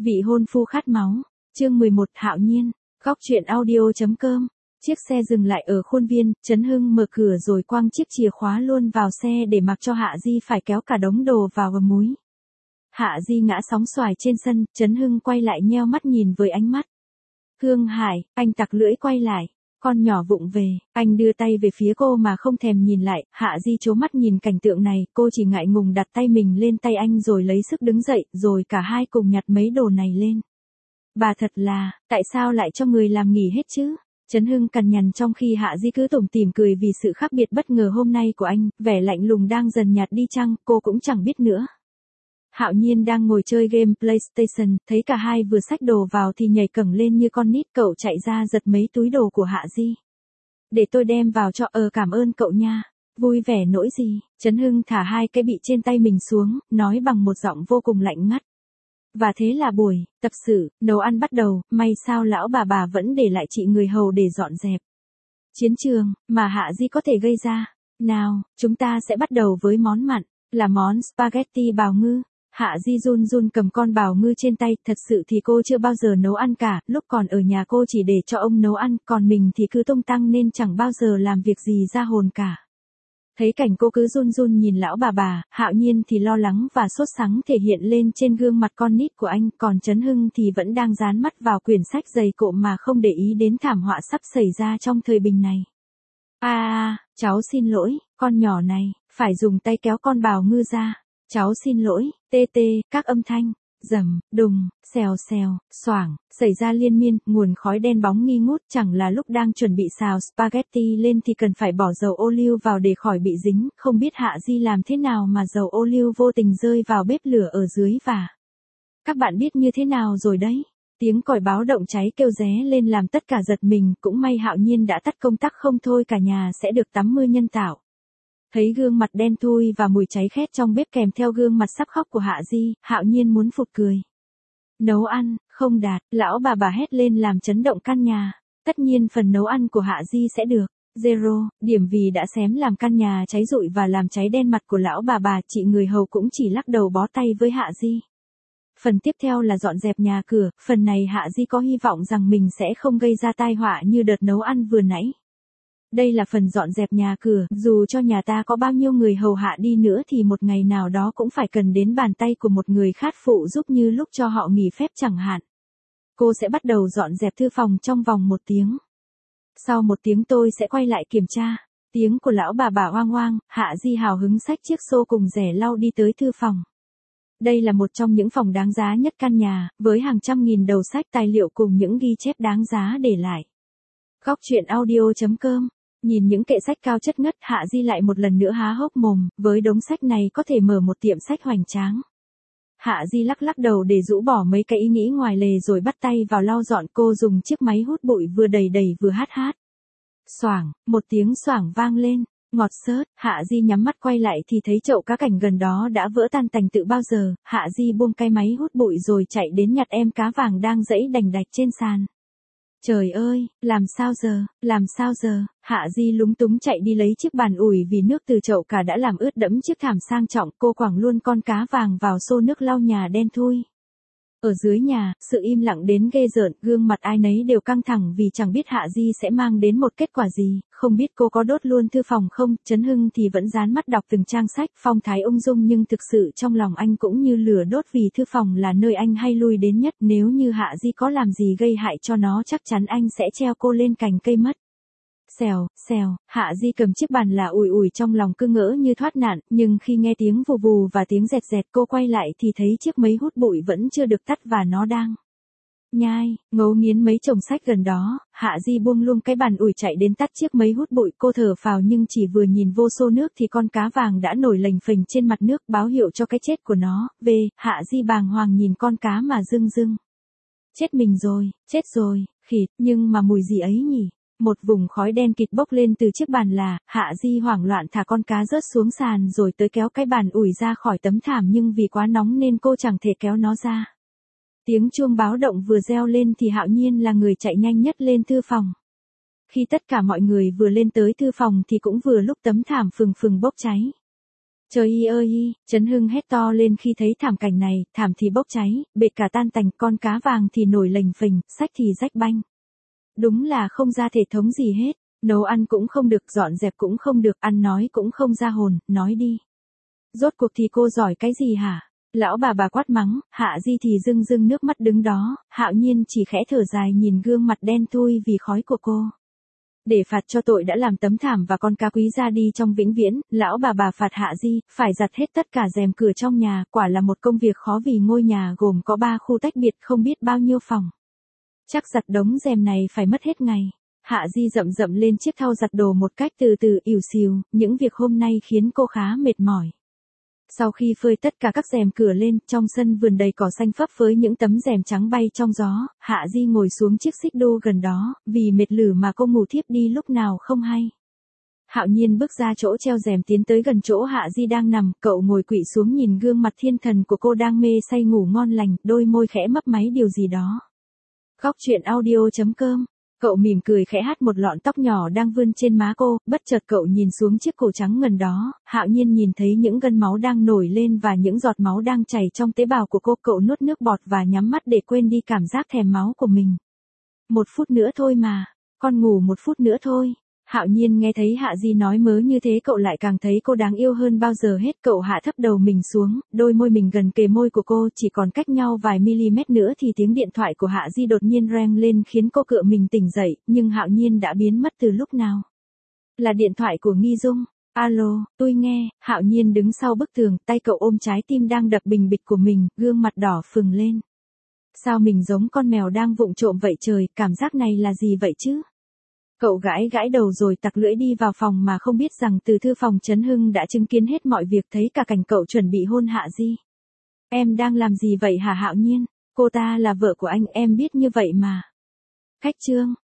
Vị hôn phu khát máu. Chương 11 Hạo Nhiên. Góc truyện audio.com. Chiếc xe dừng lại ở khuôn viên, Trấn Hưng mở cửa rồi quăng chiếc chìa khóa luôn vào xe để mặc cho Hạ Di phải kéo cả đống đồ vào gầm múi. Hạ Di ngã sóng xoài trên sân, Trấn Hưng quay lại nheo mắt nhìn với ánh mắt. Hương Hải, anh tặc lưỡi quay lại. Con nhỏ vụng về, anh đưa tay về phía cô mà không thèm nhìn lại, Hạ Di trố mắt nhìn cảnh tượng này, cô chỉ ngại ngùng đặt tay mình lên tay anh rồi lấy sức đứng dậy, rồi cả hai cùng nhặt mấy đồ này lên. Bà thật là, tại sao lại cho người làm nghỉ hết chứ? Trấn Hưng cằn nhằn trong khi Hạ Di cứ tủm tỉm cười vì sự khác biệt bất ngờ hôm nay của anh, vẻ lạnh lùng đang dần nhạt đi chăng, cô cũng chẳng biết nữa. Hạo Nhiên đang ngồi chơi game PlayStation, thấy cả hai vừa xách đồ vào thì nhảy cẫng lên như con nít, cậu chạy ra giật mấy túi đồ của Hạ Di. Để tôi đem vào cho, cảm ơn cậu nha. Vui vẻ nỗi gì? Trấn Hưng thả hai cái bị trên tay mình xuống, nói bằng một giọng vô cùng lạnh ngắt. Và thế là buổi tập sự nấu ăn bắt đầu, may sao lão bà vẫn để lại chị người hầu để dọn dẹp. Chiến trường mà Hạ Di có thể gây ra. Nào, chúng ta sẽ bắt đầu với món mặn, là món spaghetti bào ngư. Hạ Di run run cầm con bào ngư trên tay, thật sự thì cô chưa bao giờ nấu ăn cả, lúc còn ở nhà cô chỉ để cho ông nấu ăn, còn mình thì cứ tung tăng nên chẳng bao giờ làm việc gì ra hồn cả. Thấy cảnh cô cứ run run nhìn lão bà, Hạo Nhiên thì lo lắng và sốt sắng thể hiện lên trên gương mặt con nít của anh, còn Trấn Hưng thì vẫn đang dán mắt vào quyển sách dày cộm mà không để ý đến thảm họa sắp xảy ra trong thời bình này. Cháu xin lỗi, con nhỏ này, phải dùng tay kéo con bào ngư ra. Cháu xin lỗi, các âm thanh, rầm, đùng, xèo xèo, xoảng, xảy ra liên miên, nguồn khói đen bóng nghi ngút, chẳng là lúc đang chuẩn bị xào spaghetti lên thì cần phải bỏ dầu ô liu vào để khỏi bị dính, không biết Hạ Di làm thế nào mà dầu ô liu vô tình rơi vào bếp lửa ở dưới và... Các bạn biết như thế nào rồi đấy? Tiếng còi báo động cháy kêu ré lên làm tất cả giật mình, cũng may Hạo Nhiên đã tắt công tắc không thôi cả nhà sẽ được tắm mưa nhân tạo. Thấy gương mặt đen thui và mùi cháy khét trong bếp kèm theo gương mặt sắp khóc của Hạ Di, Hạo Nhiên muốn phụt cười. Nấu ăn, không đạt, lão bà hét lên làm chấn động căn nhà. Tất nhiên phần nấu ăn của Hạ Di sẽ được 0 điểm vì đã xém làm căn nhà cháy rụi và làm cháy đen mặt của lão bà, chị người hầu cũng chỉ lắc đầu bó tay với Hạ Di. Phần tiếp theo là dọn dẹp nhà cửa, phần này Hạ Di có hy vọng rằng mình sẽ không gây ra tai họa như đợt nấu ăn vừa nãy. Đây là phần dọn dẹp nhà cửa, dù cho nhà ta có bao nhiêu người hầu hạ đi nữa thì một ngày nào đó cũng phải cần đến bàn tay của một người khác phụ giúp như lúc cho họ nghỉ phép chẳng hạn. Cô sẽ bắt đầu dọn dẹp thư phòng trong vòng 1 tiếng. Sau 1 tiếng tôi sẽ quay lại kiểm tra. Tiếng của lão bà oang oang, Hạ Di hào hứng xách chiếc xô cùng rẻ lau đi tới thư phòng. Đây là một trong những phòng đáng giá nhất căn nhà, với hàng trăm nghìn đầu sách tài liệu cùng những ghi chép đáng giá để lại. Góc truyện audio.com. Nhìn những kệ sách cao chất ngất, Hạ Di lại một lần nữa há hốc mồm, với đống sách này có thể mở một tiệm sách hoành tráng. Hạ Di lắc đầu để rũ bỏ mấy cái ý nghĩ ngoài lề rồi bắt tay vào lau dọn, cô dùng chiếc máy hút bụi vừa đẩy vừa hát. Xoảng, một tiếng xoảng vang lên, ngọt xớt, Hạ Di nhắm mắt quay lại thì thấy chậu cá cảnh gần đó đã vỡ tan tành từ bao giờ, Hạ Di buông cái máy hút bụi rồi chạy đến nhặt em cá vàng đang giãy đành đạch trên sàn. Trời ơi, làm sao giờ, Hạ Di lúng túng chạy đi lấy chiếc bàn ủi vì nước từ chậu cả đã làm ướt đẫm chiếc thảm sang trọng, cô quẳng luôn con cá vàng vào xô nước lau nhà đen thui. Ở dưới nhà, sự im lặng đến ghê rợn, gương mặt ai nấy đều căng thẳng vì chẳng biết Hạ Di sẽ mang đến một kết quả gì, không biết cô có đốt luôn thư phòng không, Trấn Hưng thì vẫn dán mắt đọc từng trang sách, phong thái ung dung nhưng thực sự trong lòng anh cũng như lửa đốt vì thư phòng là nơi anh hay lui đến nhất, nếu như Hạ Di có làm gì gây hại cho nó chắc chắn anh sẽ treo cô lên cành cây mất. Xèo, Hạ Di cầm chiếc bàn là ủi trong lòng cứ ngỡ như thoát nạn, nhưng khi nghe tiếng vù vù và tiếng dẹt cô quay lại thì thấy chiếc máy hút bụi vẫn chưa được tắt và nó đang nhai, ngấu nghiến mấy chồng sách gần đó. Hạ Di buông luôn cái bàn ủi chạy đến tắt chiếc máy hút bụi, cô thở phào nhưng chỉ vừa nhìn vô xô nước thì con cá vàng đã nổi lềnh phềnh trên mặt nước báo hiệu cho cái chết của nó. Hạ Di bàng hoàng nhìn con cá mà rưng. Chết mình rồi, khịt, nhưng mà mùi gì ấy nhỉ? Một vùng khói đen kịt bốc lên từ chiếc bàn là, Hạ Di hoảng loạn thả con cá rớt xuống sàn rồi tới kéo cái bàn ủi ra khỏi tấm thảm nhưng vì quá nóng nên cô chẳng thể kéo nó ra. Tiếng chuông báo động vừa reo lên thì Hạo Nhiên là người chạy nhanh nhất lên thư phòng. Khi tất cả mọi người vừa lên tới thư phòng thì cũng vừa lúc tấm thảm phừng bốc cháy. Trời ơi, Trấn Hưng hét to lên khi thấy thảm cảnh này, thảm thì bốc cháy, bệt cả tan tành, con cá vàng thì nổi lềnh phềnh, sách thì rách banh. Đúng là không ra thể thống gì hết, nấu ăn cũng không được, dọn dẹp cũng không được, ăn nói cũng không ra hồn, nói đi. Rốt cuộc thì cô giỏi cái gì hả? Lão bà quát mắng, Hạ Di thì rưng rưng nước mắt đứng đó, Hạo Nhiên chỉ khẽ thở dài nhìn gương mặt đen thui vì khói của cô. Để phạt cho tội đã làm tấm thảm và con cá quý ra đi trong vĩnh viễn, lão bà phạt Hạ Di, phải giặt hết tất cả rèm cửa trong nhà, quả là một công việc khó vì ngôi nhà gồm có 3 khu tách biệt không biết bao nhiêu phòng. Chắc giặt đống rèm này phải mất hết ngày. Hạ Di rậm rậm lên chiếc thau giặt đồ một cách từ từ ỉu xìu, những việc hôm nay khiến cô khá mệt mỏi. Sau khi phơi tất cả các rèm cửa lên, trong sân vườn đầy cỏ xanh phấp với những tấm rèm trắng bay trong gió, Hạ Di ngồi xuống chiếc xích đu gần đó, vì mệt lử mà cô ngủ thiếp đi lúc nào không hay. Hạo Nhiên bước ra chỗ treo rèm tiến tới gần chỗ Hạ Di đang nằm, cậu ngồi quỵ xuống nhìn gương mặt thiên thần của cô đang mê say ngủ ngon lành, đôi môi khẽ mấp máy điều gì đó. Góc truyện audio.com. Cậu mỉm cười khẽ hát một lọn tóc nhỏ đang vươn trên má cô, bất chợt cậu nhìn xuống chiếc cổ trắng ngần đó, Hạo Nhiên nhìn thấy những gân máu đang nổi lên và những giọt máu đang chảy trong tế bào của cô, cậu nuốt nước bọt và nhắm mắt để quên đi cảm giác thèm máu của mình. 1 phút nữa thôi mà, con ngủ 1 phút nữa thôi. Hạo Nhiên nghe thấy Hạ Di nói mớ như thế cậu lại càng thấy cô đáng yêu hơn bao giờ hết, cậu hạ thấp đầu mình xuống, đôi môi mình gần kề môi của cô, chỉ còn cách nhau vài mm nữa thì tiếng điện thoại của Hạ Di đột nhiên reng lên khiến cô cựa mình tỉnh dậy, nhưng Hạo Nhiên đã biến mất từ lúc nào. Là điện thoại của Nghi Dung. Alo, tôi nghe. Hạo Nhiên đứng sau bức tường, tay cậu ôm trái tim đang đập bình bịch của mình, gương mặt đỏ phừng lên. Sao mình giống con mèo đang vụng trộm vậy trời, cảm giác này là gì vậy chứ? Cậu gãi đầu rồi tặc lưỡi đi vào phòng mà không biết rằng từ thư phòng Trấn Hưng đã chứng kiến hết mọi việc, thấy cả cảnh cậu chuẩn bị hôn Hạ Di. Em đang làm gì vậy hả Hạo Nhiên? Cô ta là vợ của anh, em biết như vậy mà. Khách trương.